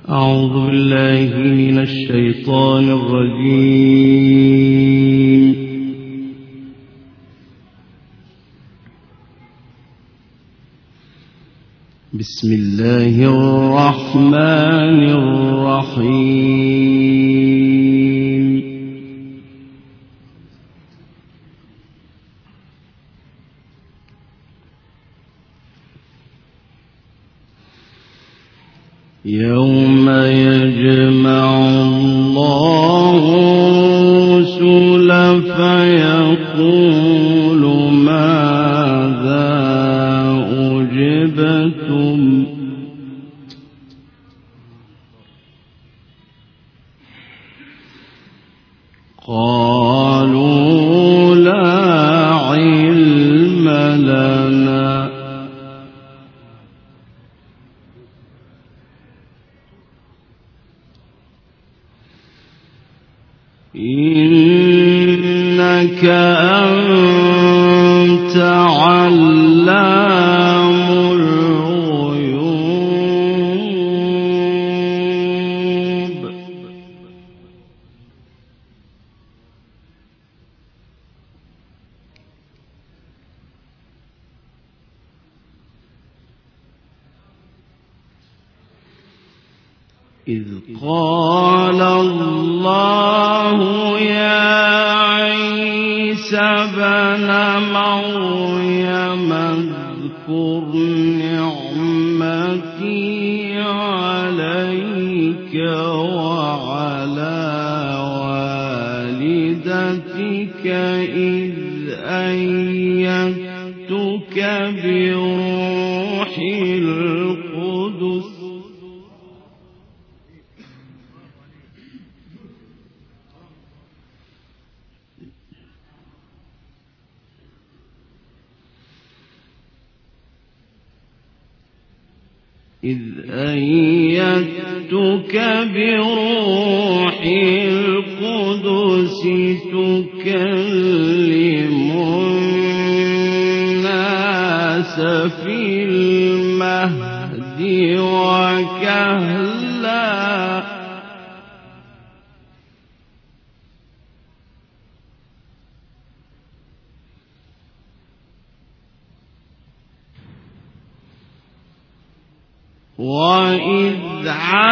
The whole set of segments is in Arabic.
أعوذ بالله من الشيطان الرجيم. بسم الله الرحمن الرحيم. يوم يجمع الله الرسل فيقول ماذا أجبتم قالوا لا علم لنا إنك أنت علام الغيوب. إذ قال الله يا عيسى ابن مريم اذكر نعمتي عليك وعلى والدتك إذ أيدتك بروح القدس تكلم الناس في المهد وكهلا وإذ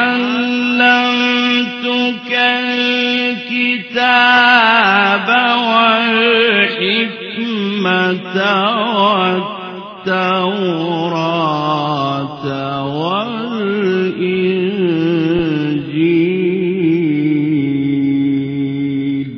علمتك الكتاب والحكمة والتوراة والإنجيل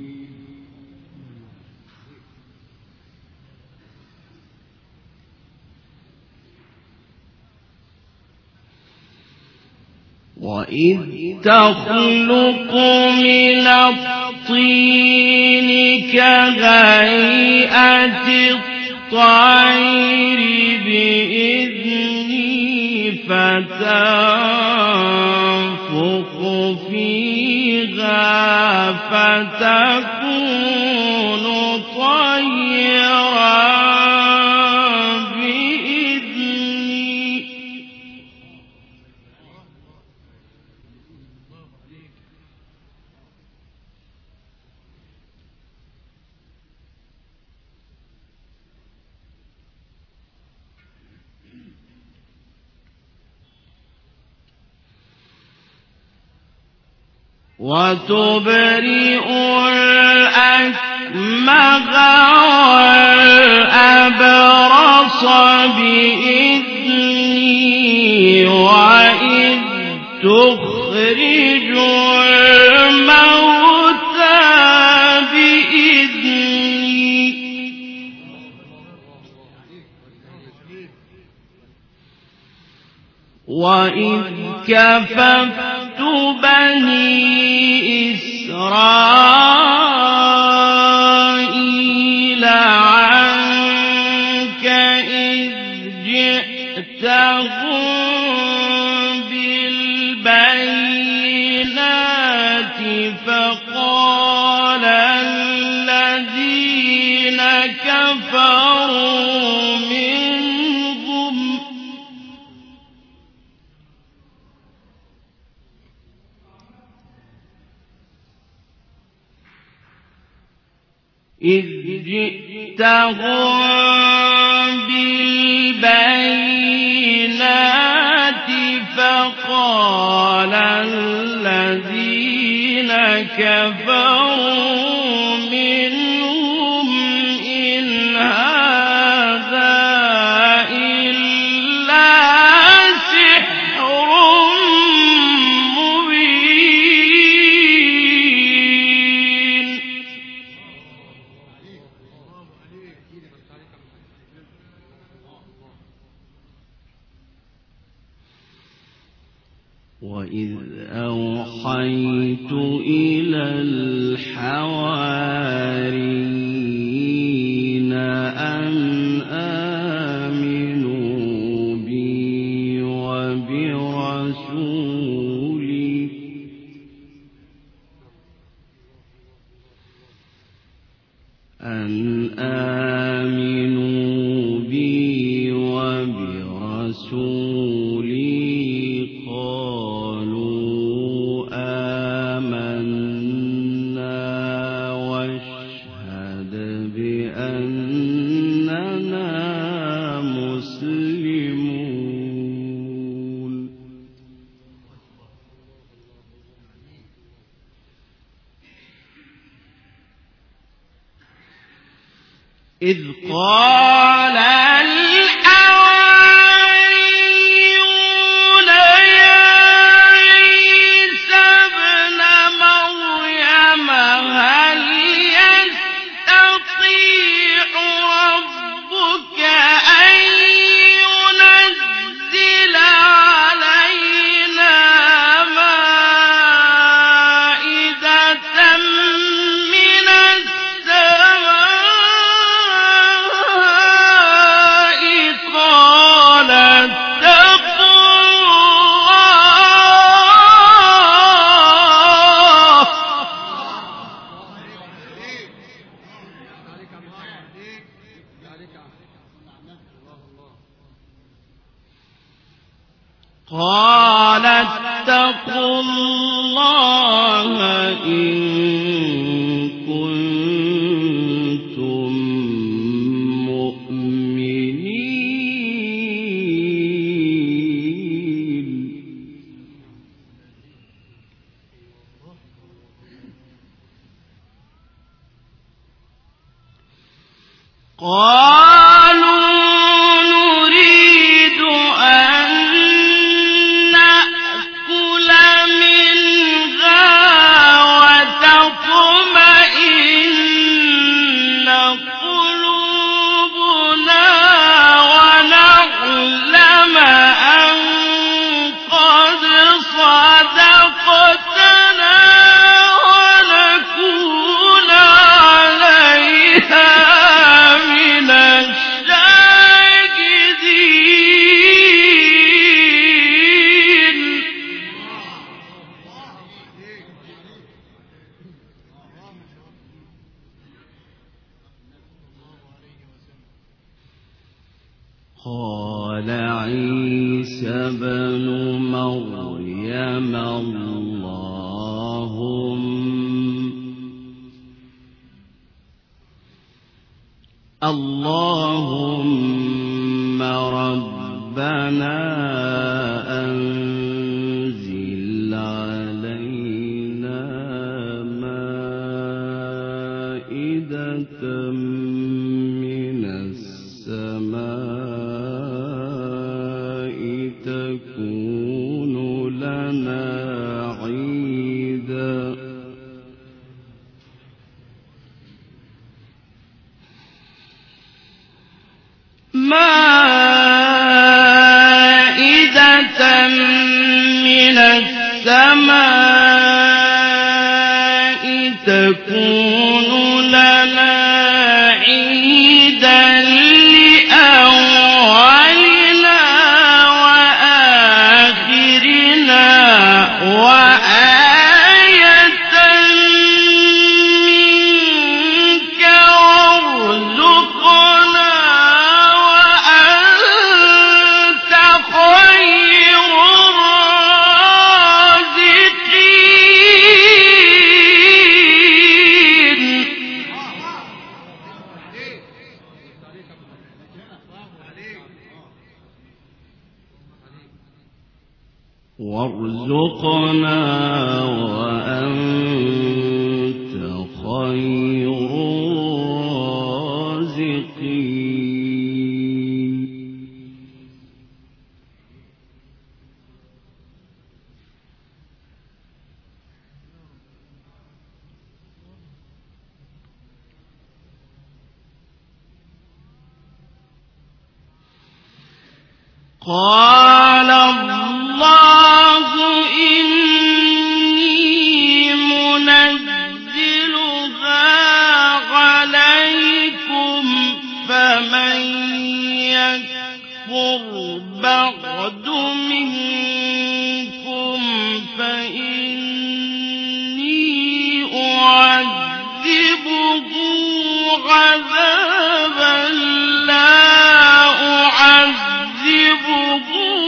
وإذ تخلق من الطين كهيئة الطير بإذني فتنفخ فيها فتكون طيرا وتبرئ الأكمه والأبرص بإذني وإذ تخرج الموتى بإذني وإذ كففت بني إسرائيل عنك إذ جئتهم بالبينات فقال الذين كفروا منهم. إذ جئتهم بالبينات فقال الذين كفروا منهم إن هذا إلا سحر مبين. وإذ أوحيت إلى الحواريين أن آمنوا بي وبرسولي قالوا آمنا واشهد بأننا مسلمون. إذ قال الحواريون يا عيسى ابن مريم هل يستطيع ربك أن ينزل علينا مائدة من السماء قال اتقوا الله إن كنتم مؤمنين. قالوا نريد أن نأكل منها وتطمئن قلوبنا ونعلم أن قد صدقتنا ونكون عليها من الشاهدين. قال عيسى ابن مريم اللهم ربنا أنزل علينا مائدة من السماء تكون لنا عيدا من السماء تكون لنا عيدا لأولنا وآخرنا وآية منك وارزقنا وأنت خير الرازقين. وارزقنا وأنت خير الرازقين. قال الله إني منزلها عليكم فمن يكفر بعد منكم فإني أعذبه عذابا لا أعذبه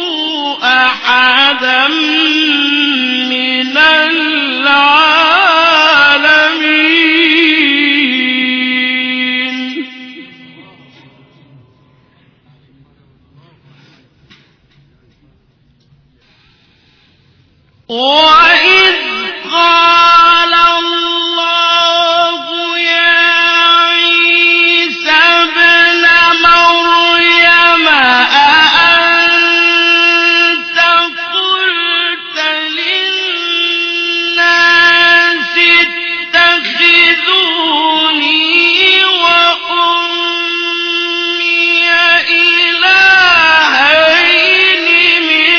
أحدا من العالمين. وإذ قال الله يا عيسى ابن مريم أأنت قلت للناس اتخذوني وأمي إلهين من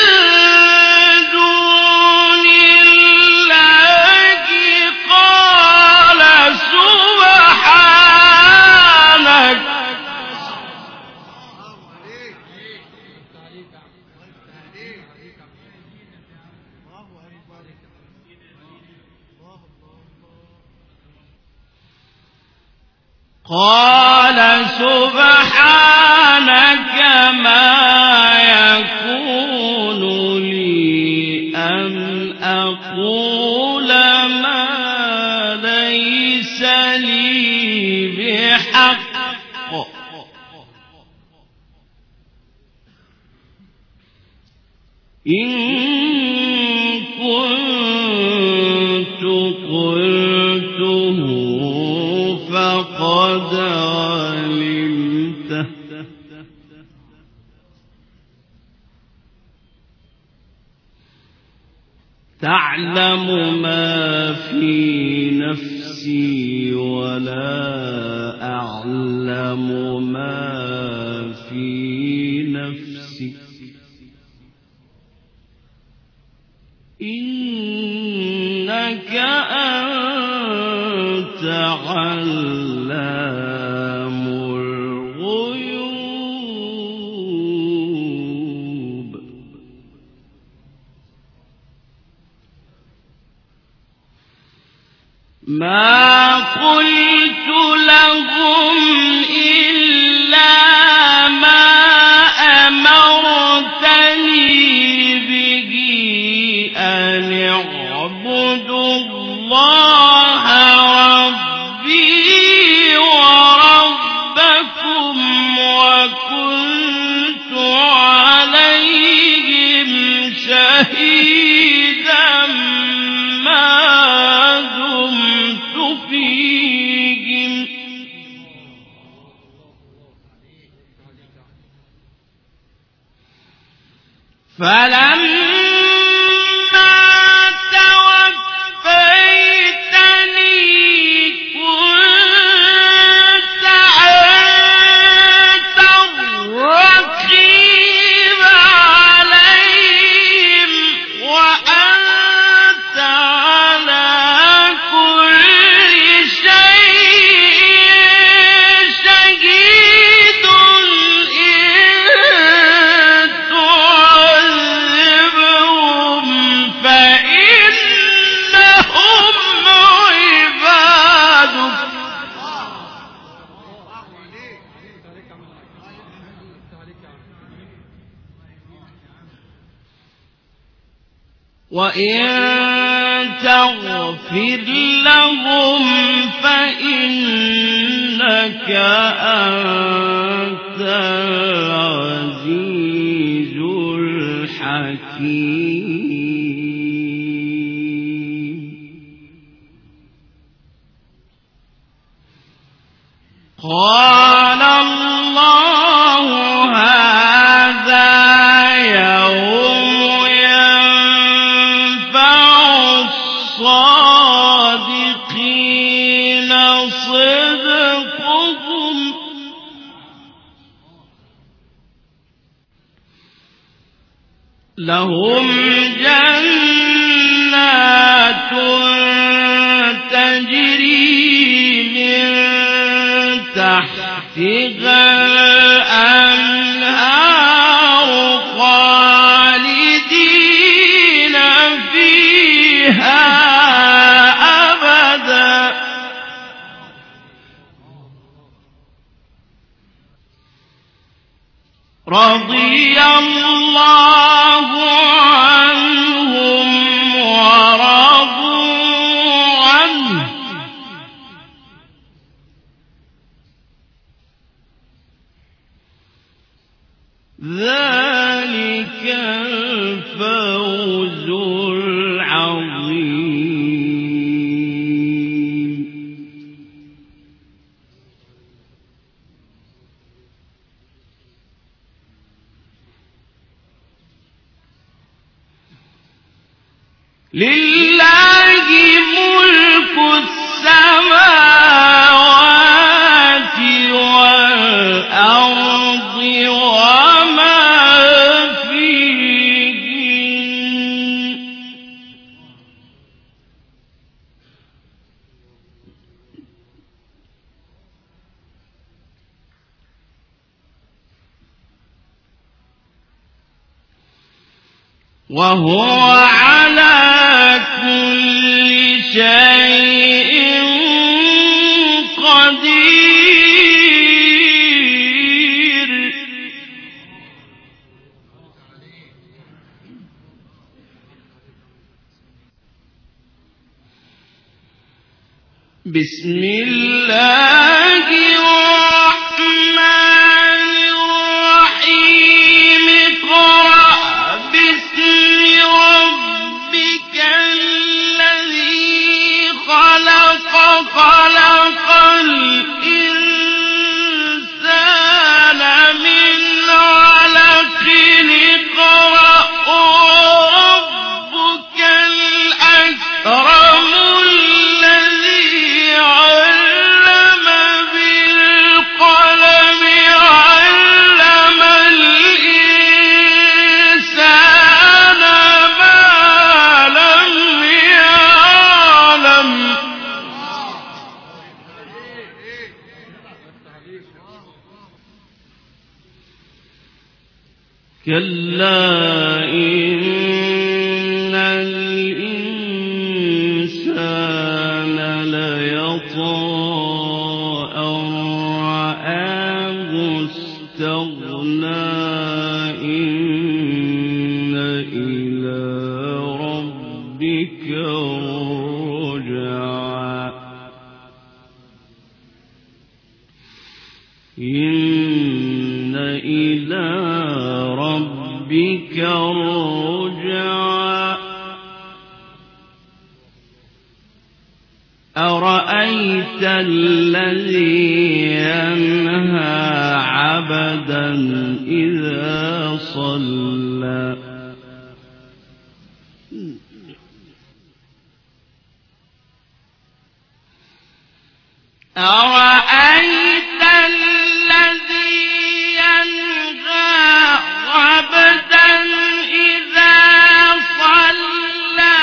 دون الله قال سبحانك ما يكون لي أن أقول ما ليس لي بحق إن كنت قلته فقد علمته تعلم ما في نفسي ولا أعلم ما في نفسك إنك أنت علام الغيوب. ما قلت لهم إلا ما أمرتني به أن اعبدوا الله ربي وربكم وكنت عليهم شهيدا ما دمت فيهم فلما توفيتني كنت أنت الرقيب عليهم وأنت على كل شيء شهيد إن تعذبهم فإنهم عبادك وإن تغفر لهم فإنك أنت العزيز الحكيم. حكيم. قال الله هذا يوم ينفع الصادقين صدقهم لهم جنات تجري من تحتها الأنهار خالدين فيها أبدا رضي الله عنهم ورضوا عنه ذلك الفوز العظيم. لله ملك السماوات والأرض وما فيهن وهو على كل شيء قدير. بسم الله الرحمن الرحيم اقرأ باسم ربك الذي خلق خلق الإنسان من علق اقرأ وربك الأكرم الذي علم بالقلم علم الإنسان ما لم يعلم كلا إن الإنسان ليطغى أن رآه استغنى إن إلى ربك الرجعى إن إلى ربك الرجعى أرأيت الذي ينهى عبدا إذا صلى أرأيت الذي ينهى عبدا إذا صلى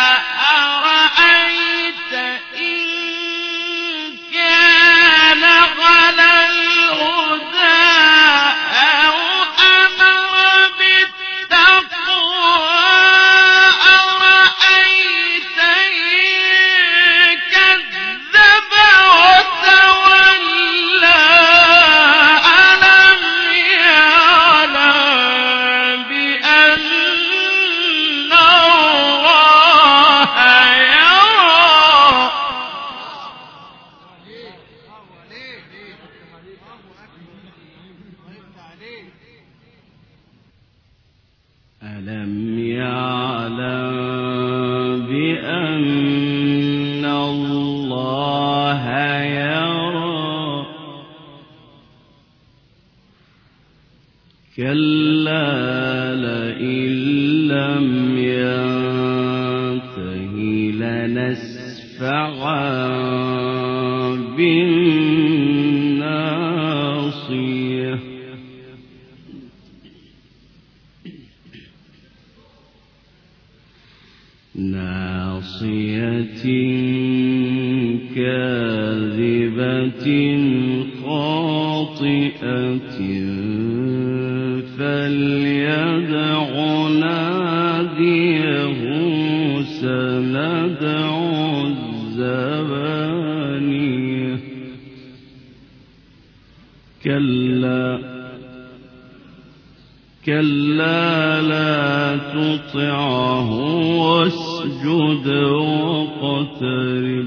أرأيت إن كان على الهدى أو أمر بالتقوى أرأيت إن كذب وتولى ألم يعلم بأن الله يرى كلا لئن لم ينته لنسفعا بالناصية ناصية كاذبة خاطئة فليدع ناديه سندع الزبانية كلا لا تطعه واسجد واقترب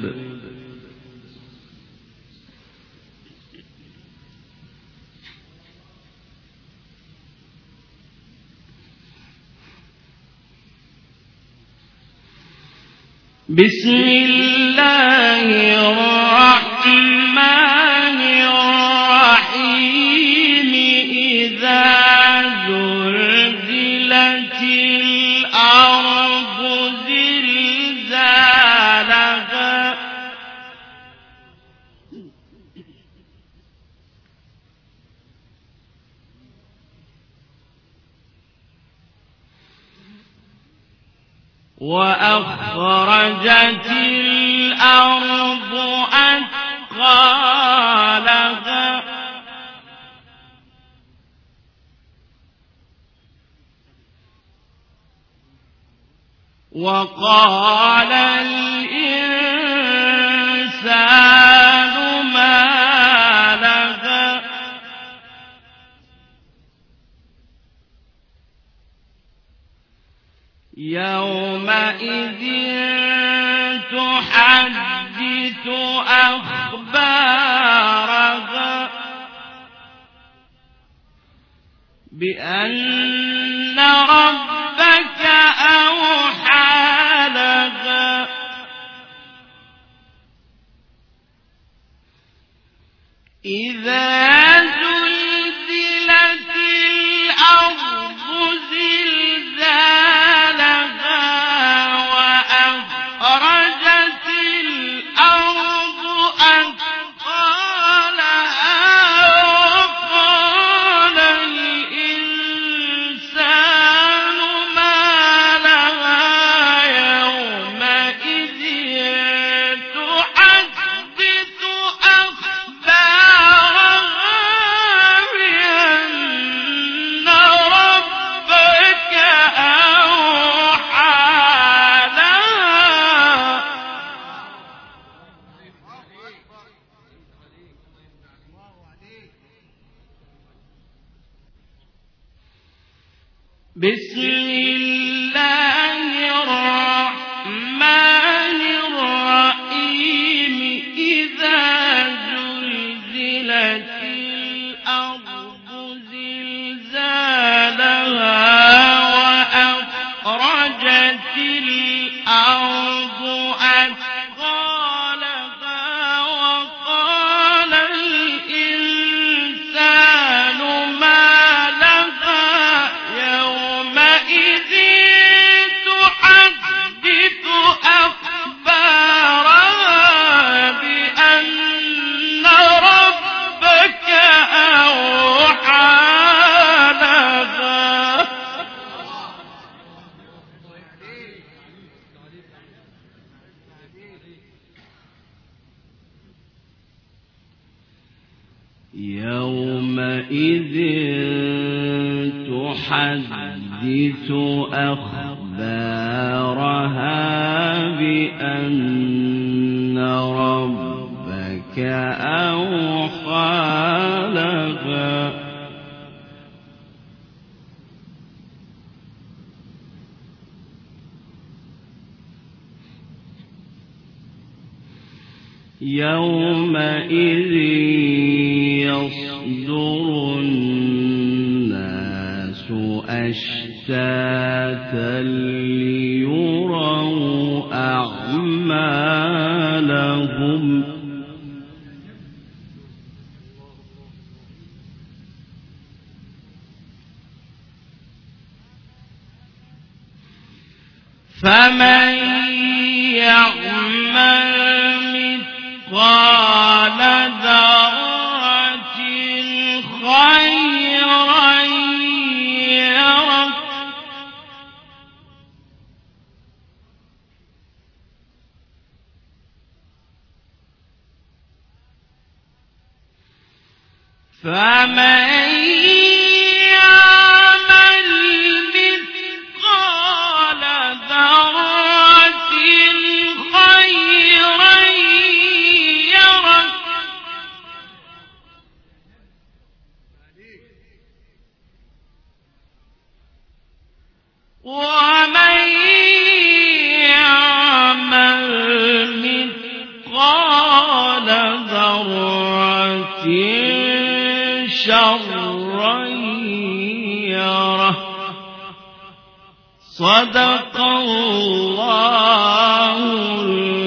بسم الله الرحمن الرحيم إذا زلزلت الأرض زلزالها وأخرجت الأرض أثقالها وقال الإنسان ما لها يومئذ تحدث أخبارها بأن ربك أوحى لها إذا زلزلت الأرض زلزالها وأخرجت الأرض أثقالها وقال الإنسان ما لها يومئذ تحدث أخبارها بأن ربك أوحى لها بسم الله الرحمن الرحيم إذا زلزلت الأرض زلزالها وأخرجت الأرض أثقالها وقال الإنسان ما لها يومئذ تحدث أخبارها بأن ربك أوحى لها يومئذ تحدث أخبارها بأن ربك أوحى لها يومئذ يصدر الناس أشتاتا ليروا أعمالهم فمن يعمل مثقال ذرة خيرا يره فمن يعمل مثقال ذرة خيرا يره ومن يعمل مثقال ذرة شرا يره صدق الله